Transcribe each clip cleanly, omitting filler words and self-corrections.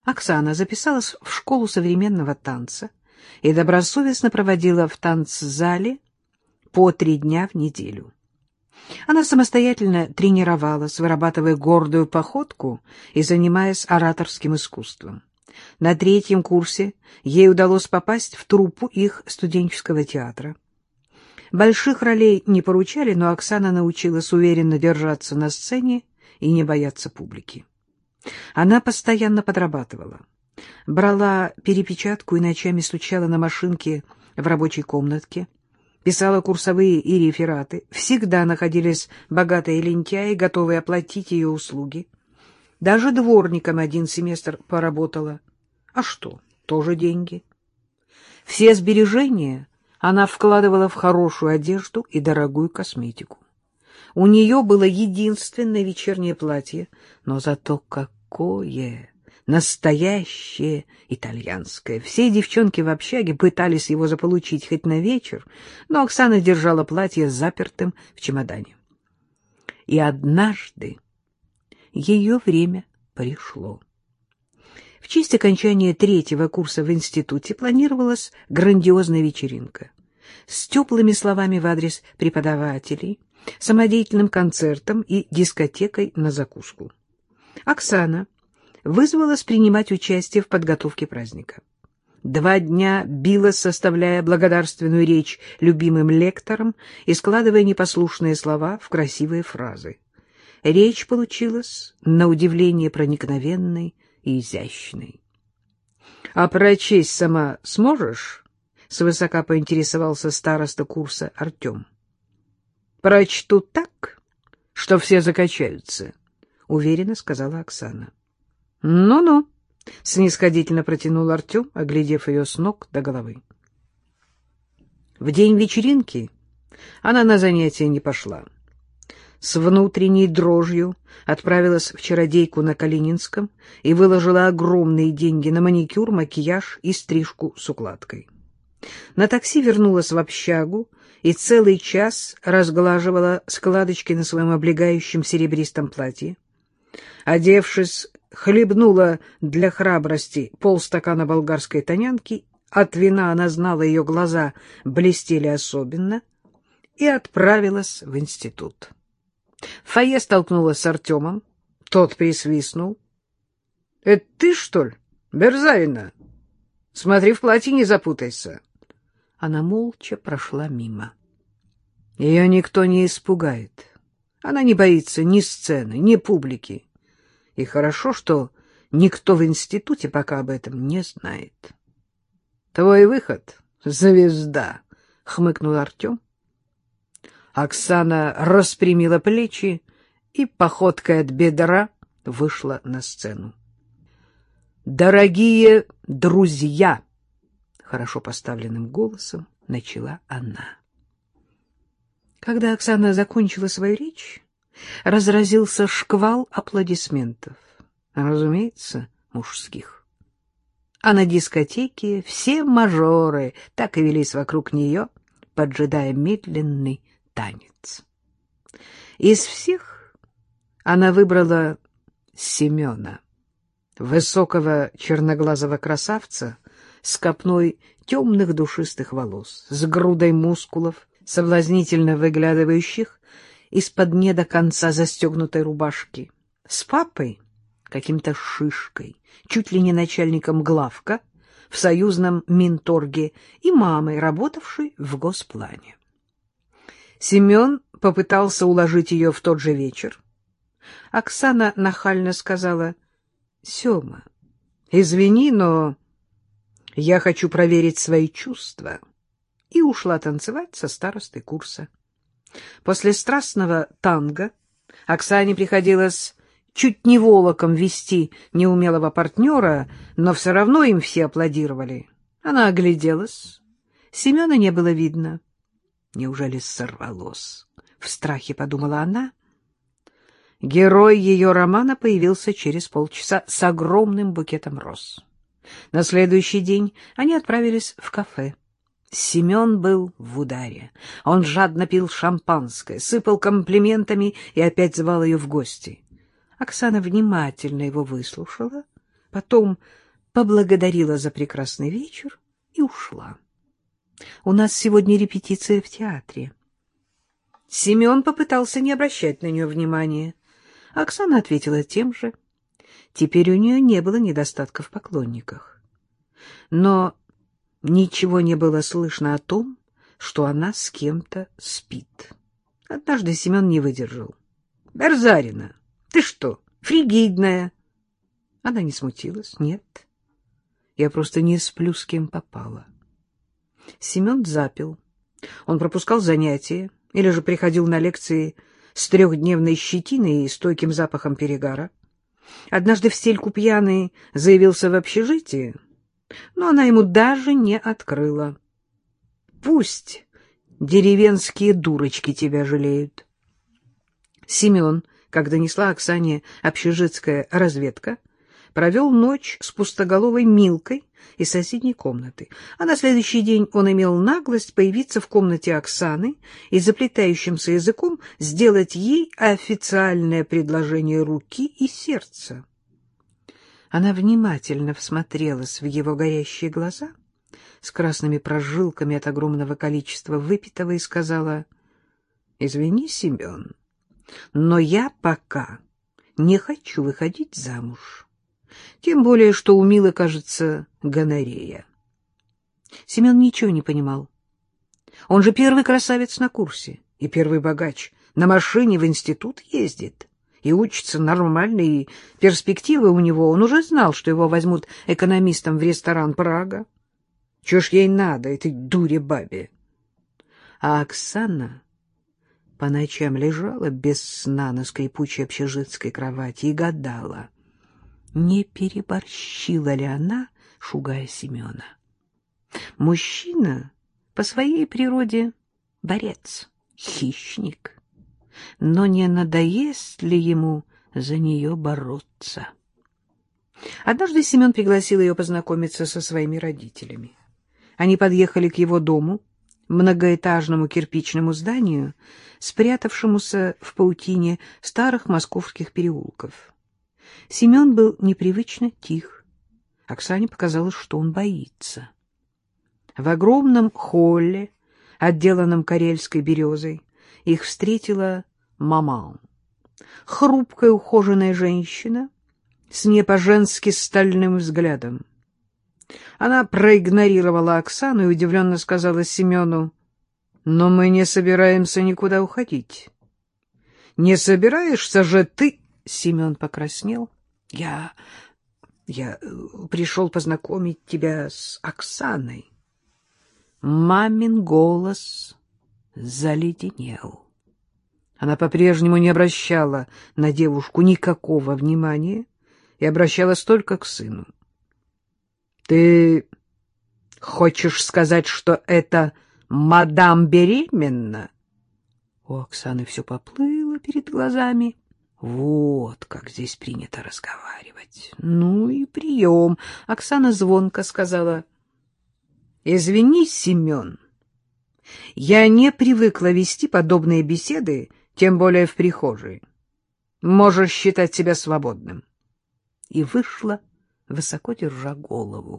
Оксана записалась в школу современного танца и добросовестно проводила в танцзале по 3 дня в неделю. Она самостоятельно тренировалась, вырабатывая гордую походку и занимаясь ораторским искусством. На 3-м курсе ей удалось попасть в труппу их студенческого театра. Больших ролей не поручали, но Оксана научилась уверенно держаться на сцене и не бояться публики. Она постоянно подрабатывала. Брала перепечатку и ночами стучала на машинке в рабочей комнатке, писала курсовые и рефераты. Всегда находились богатые лентяи, готовые оплатить ее услуги. Даже дворником 1 семестр поработала. А что, тоже деньги. Все сбережения она вкладывала в хорошую одежду и дорогую косметику. У нее было единственное вечернее платье, но зато какое! Настоящее итальянское. Все девчонки в общаге пытались его заполучить хоть на вечер, но Оксана держала платье запертым в чемодане. И однажды ее время пришло. В честь окончания 3-го курса в институте планировалась грандиозная вечеринка с теплыми словами в адрес преподавателей, самодеятельным концертом и дискотекой на закуску. Оксана вызвалась принимать участие в подготовке праздника. 2 дня билась, составляя благодарственную речь любимым лекторам и складывая непослушные слова в красивые фразы. Речь получилась, на удивление, проникновенной и изящной. — А прочесть сама сможешь? — свысока поинтересовался староста курса Артем. — Прочту так, что все закачаются, — уверенно сказала Оксана. «Ну-ну», — снисходительно протянул Артем, оглядев ее с ног до головы. В день вечеринки она на занятия не пошла. С внутренней дрожью отправилась в чародейку на Калининском и выложила огромные деньги на маникюр, макияж и стрижку с укладкой. На такси вернулась в общагу и целый час разглаживала складочки на своем облегающем серебристом платье. Одевшись, хлебнула для храбрости полстакана болгарской тонянки, от вина она знала, ее глаза блестели особенно, и отправилась в институт. В фойе столкнулась с Артемом, тот присвистнул. — Это ты, что ли, Берзавина? Смотри, в платье не запутайся. Она молча прошла мимо. Ее никто не испугает. Она не боится ни сцены, ни публики. И хорошо, что никто в институте пока об этом не знает. — Твой выход, звезда, — хмыкнул Артем. Оксана распрямила плечи и походкой от бедра вышла на сцену. «Дорогие друзья!» — хорошо поставленным голосом начала она. Когда Оксана закончила свою речь, разразился шквал аплодисментов, разумеется, мужских. А на дискотеке все мажоры так и велись вокруг нее, поджидая медленный танец. Из всех она выбрала Семена, высокого черноглазого красавца с копной темных душистых волос, с грудой мускулов, соблазнительно выглядывающих из-под не до конца застегнутой рубашки, с папой, каким-то шишкой, чуть ли не начальником главка в союзном Минторге, и мамой, работавшей в Госплане. Семен попытался уложить ее в тот же вечер. Оксана нахально сказала: «Сема, извини, но я хочу проверить свои чувства», и ушла танцевать со старостой курса. После страстного танго Оксане приходилось чуть не волоком вести неумелого партнера, но все равно им все аплодировали. Она огляделась. Семена не было видно. Неужели сорвалось? В страхе подумала она. Герой ее романа появился через полчаса с огромным букетом роз. На следующий день они отправились в кафе. Семен был в ударе. Он жадно пил шампанское, сыпал комплиментами и опять звал ее в гости. Оксана внимательно его выслушала, потом поблагодарила за прекрасный вечер и ушла. У нас сегодня репетиция в театре. Семен попытался не обращать на нее внимания. Оксана ответила тем же. Теперь у нее не было недостатка в поклонниках. Но ничего не было слышно о том, что она с кем-то спит. Однажды Семен не выдержал. — Берзарина, ты что, фригидная? Она не смутилась. — Нет, я просто не сплю с кем попало. Семен запил. Он пропускал занятия или же приходил на лекции с 3-дневной щетиной и стойким запахом перегара. Однажды в стельку пьяный заявился в общежитие, но она ему даже не открыла. Пусть деревенские дурочки тебя жалеют. Семен, как донесла Оксане общежитская разведка, провел ночь с пустоголовой Милкой из соседней комнаты, а на следующий день он имел наглость появиться в комнате Оксаны и заплетающимся языком сделать ей официальное предложение руки и сердца. Она внимательно всмотрелась в его горящие глаза с красными прожилками от огромного количества выпитого и сказала: «Извини, Семен, но я пока не хочу выходить замуж. Тем более, что у Милы, кажется, гонорея». Семен ничего не понимал. Он же первый красавец на курсе и первый богач. На машине в институт ездит и учится нормально, и перспективы у него. Он уже знал, что его возьмут экономистом в ресторан «Прага». Чего ж ей надо, этой дуре бабе? А Оксана по ночам лежала без сна на скрипучей общежитской кровати и гадала, не переборщила ли она, шугая Семена. Мужчина по своей природе борец, хищник, но не надоест ли ему за нее бороться? Однажды Семен пригласил ее познакомиться со своими родителями. Они подъехали к его дому, многоэтажному кирпичному зданию, спрятавшемуся в паутине старых московских переулков. Семен был непривычно тих. Оксане показалось, что он боится. В огромном холле, отделанном карельской березой, их встретила маман. Хрупкая ухоженная женщина с не по-женски стальным взглядом. Она проигнорировала Оксану и удивленно сказала Семену: «Но мы не собираемся никуда уходить». «Не собираешься же ты?» Семен покраснел. Я пришел познакомить тебя с Оксаной». Мамин голос заледенел. Она по-прежнему не обращала на девушку никакого внимания и обращалась только к сыну. «Ты хочешь сказать, что это мадам беременна?» У Оксаны все поплыло перед глазами. Вот как здесь принято разговаривать. Ну и прием. Оксана звонко сказала: «Извини, Семен, я не привыкла вести подобные беседы, тем более в прихожей. Можешь считать себя свободным». И вышла, высоко держа голову.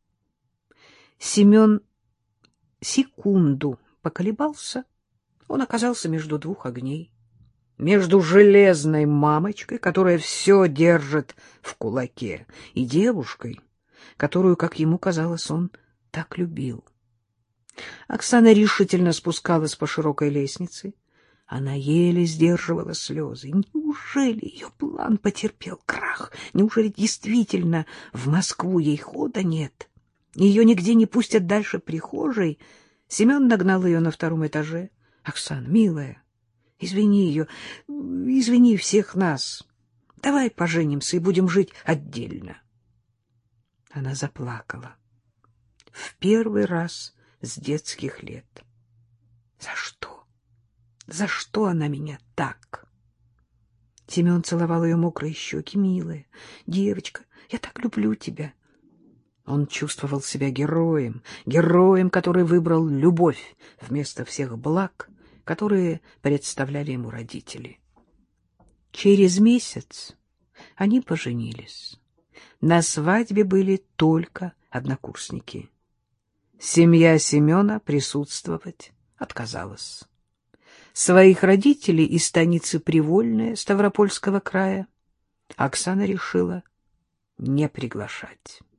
Семен секунду поколебался. Он оказался между двух огней. Между железной мамочкой, которая все держит в кулаке, и девушкой, которую, как ему казалось, он так любил. Оксана решительно спускалась по широкой лестнице. Она еле сдерживала слезы. Неужели ее план потерпел крах? Неужели действительно в Москву ей хода нет? Ее нигде не пустят дальше прихожей? Семен нагнал ее на 2-м этаже. — Оксана, милая, извини ее, извини всех нас. Давай поженимся и будем жить отдельно. Она заплакала. В первый раз с детских лет. За что? За что она меня так? Семен целовал ее мокрые щеки. Милая девочка, я так люблю тебя. Он чувствовал себя героем, героем, который выбрал любовь вместо всех благ, которые представляли ему родители. Через месяц они поженились. На свадьбе были только однокурсники. Семья Семена присутствовать отказалась. Своих родителей из станицы Привольная Ставропольского края Оксана решила не приглашать.